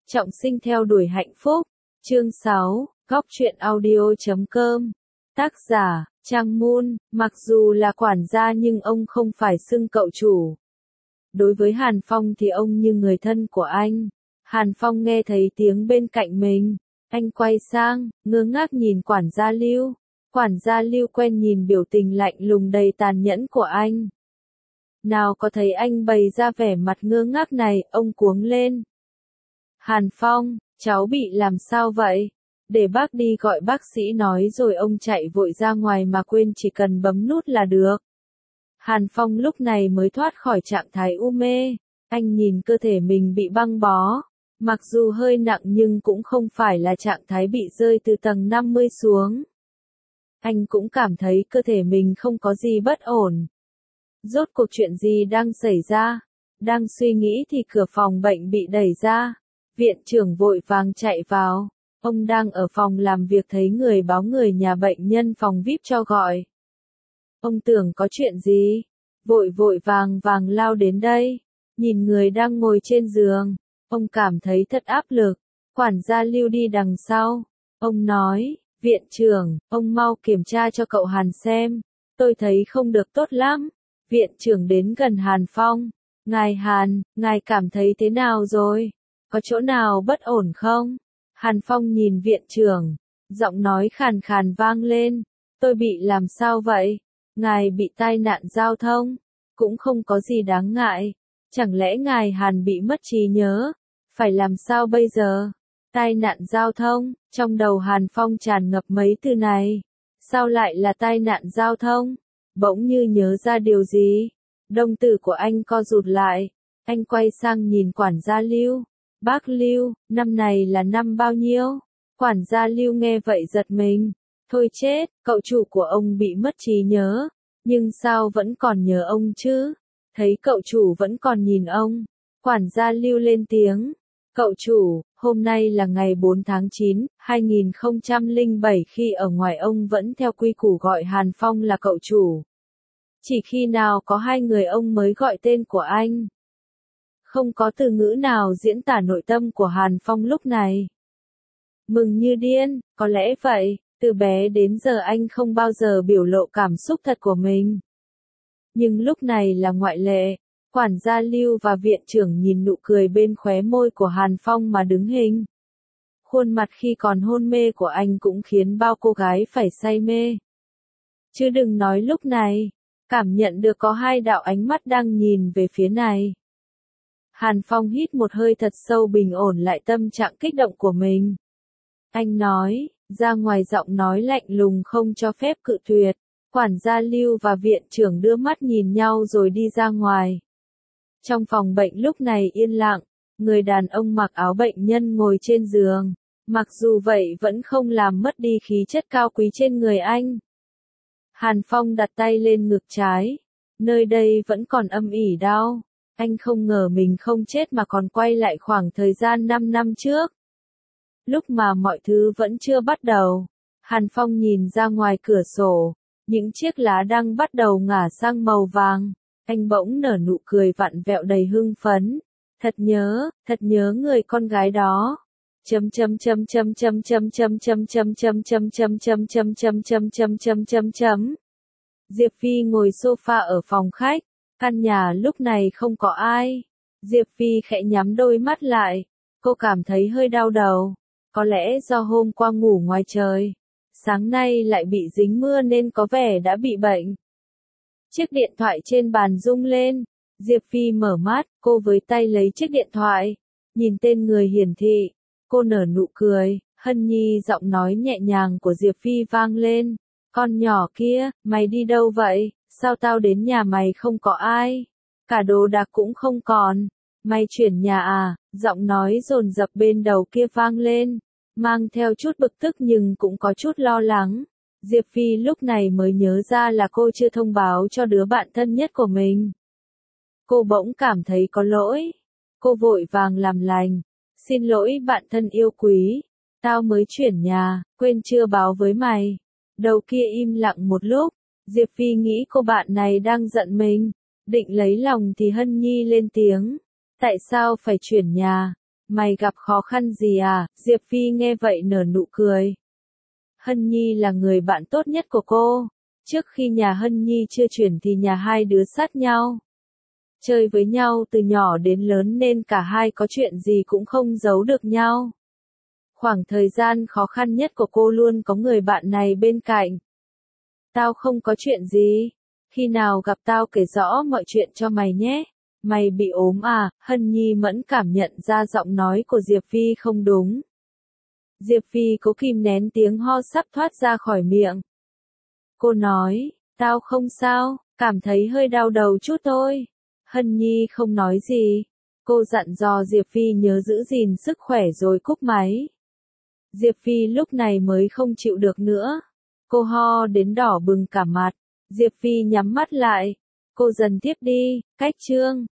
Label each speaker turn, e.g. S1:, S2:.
S1: Trọng sinh theo đuổi hạnh phúc. Chương 6, Góc truyện audio.com. Tác giả, Trang Moon. Mặc dù là quản gia nhưng ông không phải xưng cậu chủ. Đối với Hàn Phong thì ông như người thân của anh. Hàn Phong nghe thấy tiếng bên cạnh mình. Anh quay sang, ngơ ngác nhìn quản gia Lưu. Quản gia Lưu quen nhìn biểu tình lạnh lùng đầy tàn nhẫn của anh. Nào có thấy anh bày ra vẻ mặt ngơ ngác này, ông cuống lên. Hàn Phong, cháu bị làm sao vậy? Để bác đi gọi bác sĩ nói rồi ông chạy vội ra ngoài mà quên chỉ cần bấm nút là được. Hàn Phong lúc này mới thoát khỏi trạng thái u mê. Anh nhìn cơ thể mình bị băng bó. Mặc dù hơi nặng nhưng cũng không phải là trạng thái bị rơi từ tầng 50 xuống. Anh cũng cảm thấy cơ thể mình không có gì bất ổn. Rốt cuộc chuyện gì đang xảy ra? Đang suy nghĩ thì cửa phòng bệnh bị đẩy ra. Viện trưởng vội vàng chạy vào. Ông đang ở phòng làm việc thấy người báo người nhà bệnh nhân phòng VIP cho gọi. Ông tưởng có chuyện gì? Vội vàng lao đến đây. Nhìn người đang ngồi trên giường. Ông cảm thấy thật áp lực. Quản gia Lưu đi đằng sau. Ông nói, viện trưởng, ông mau kiểm tra cho cậu Hàn xem. Tôi thấy không được tốt lắm. Viện trưởng đến gần Hàn Phong. Ngài Hàn, ngài cảm thấy thế nào rồi? Có chỗ nào bất ổn không? Hàn Phong nhìn viện trưởng. Giọng nói khàn khàn vang lên. Tôi bị làm sao vậy? Ngài bị tai nạn giao thông. Cũng không có gì đáng ngại. Chẳng lẽ ngài Hàn bị mất trí nhớ? Phải làm sao bây giờ? Tai nạn giao thông, trong đầu Hàn Phong tràn ngập mấy từ này. Sao lại là tai nạn giao thông? Bỗng như nhớ ra điều gì. Đồng tử của anh co rụt lại. Anh quay sang nhìn quản gia Lưu. Bác Lưu, năm này là năm bao nhiêu? Quản gia Lưu nghe vậy giật mình. Thôi chết, cậu chủ của ông bị mất trí nhớ. Nhưng sao vẫn còn nhớ ông chứ? Thấy cậu chủ vẫn còn nhìn ông. Quản gia Lưu lên tiếng. Cậu chủ, hôm nay là ngày 4 tháng 9, 2007 khi ở ngoài ông vẫn theo quy củ gọi Hàn Phong là cậu chủ. Chỉ khi nào có hai người ông mới gọi tên của anh. Không có từ ngữ nào diễn tả nội tâm của Hàn Phong lúc này. Mừng như điên, có lẽ vậy, từ bé đến giờ anh không bao giờ biểu lộ cảm xúc thật của mình. Nhưng lúc này là ngoại lệ. Quản gia Lưu và viện trưởng nhìn nụ cười bên khóe môi của Hàn Phong mà đứng hình. Khuôn mặt khi còn hôn mê của anh cũng khiến bao cô gái phải say mê. Chứ đừng nói lúc này, cảm nhận được có hai đạo ánh mắt đang nhìn về phía này. Hàn Phong hít một hơi thật sâu bình ổn lại tâm trạng kích động của mình. Anh nói, ra ngoài giọng nói lạnh lùng không cho phép cự tuyệt. Quản gia Lưu và viện trưởng đưa mắt nhìn nhau rồi đi ra ngoài. Trong phòng bệnh lúc này yên lặng, người đàn ông mặc áo bệnh nhân ngồi trên giường. Mặc dù vậy vẫn không làm mất đi khí chất cao quý trên người anh. Hàn Phong đặt tay lên ngực trái. Nơi đây vẫn còn âm ỉ đau. Anh không ngờ mình không chết mà còn quay lại khoảng thời gian 5 năm trước. Lúc mà mọi thứ vẫn chưa bắt đầu. Hàn Phong nhìn ra ngoài cửa sổ. Những chiếc lá đang bắt đầu ngả sang màu vàng. Anh bỗng nở nụ cười vặn vẹo đầy hưng phấn. Thật nhớ người con gái đó. Diệp Phi ngồi sofa ở phòng khách. Căn nhà lúc này không có ai. Diệp Phi khẽ nhắm đôi mắt lại. Cô cảm thấy hơi đau đầu. Có lẽ do hôm qua ngủ ngoài trời. Sáng nay lại bị dính mưa nên có vẻ đã bị bệnh. Chiếc điện thoại trên bàn rung lên. Diệp Phi mở mắt, cô với tay lấy chiếc điện thoại. Nhìn tên người hiển thị. Cô nở nụ cười, Hân Nhi giọng nói nhẹ nhàng của Diệp Phi vang lên. Con nhỏ kia, mày đi đâu vậy? Sao tao đến nhà mày không có ai? Cả đồ đạc cũng không còn. Mày chuyển nhà à? Giọng nói dồn dập bên đầu kia vang lên. Mang theo chút bực tức nhưng cũng có chút lo lắng. Diệp Phi lúc này mới nhớ ra là cô chưa thông báo cho đứa bạn thân nhất của mình. Cô bỗng cảm thấy có lỗi. Cô vội vàng làm lành. Xin lỗi bạn thân yêu quý. Tao mới chuyển nhà, quên chưa báo với mày. Đầu kia im lặng một lúc. Diệp Phi nghĩ cô bạn này đang giận mình. Định lấy lòng thì Hân Nhi lên tiếng. Tại sao phải chuyển nhà? Mày gặp khó khăn gì à? Diệp Phi nghe vậy nở nụ cười. Hân Nhi là người bạn tốt nhất của cô. Trước khi nhà Hân Nhi chưa chuyển thì nhà hai đứa sát nhau. Chơi với nhau từ nhỏ đến lớn nên cả hai có chuyện gì cũng không giấu được nhau. Khoảng thời gian khó khăn nhất của cô luôn có người bạn này bên cạnh. Tao không có chuyện gì. Khi nào gặp tao kể rõ mọi chuyện cho mày nhé. Mày bị ốm à? Hân Nhi mẫn cảm nhận ra giọng nói của Diệp Phi không đúng. Diệp Phi cố kìm nén tiếng ho sắp thoát ra khỏi miệng. Cô nói, tao không sao, cảm thấy hơi đau đầu chút thôi. Hân Nhi không nói gì. Cô dặn dò Diệp Phi nhớ giữ gìn sức khỏe rồi cúp máy. Diệp Phi lúc này mới không chịu được nữa. Cô ho đến đỏ bừng cả mặt. Diệp Phi nhắm mắt lại. Cô dần tiếp đi, cách chương.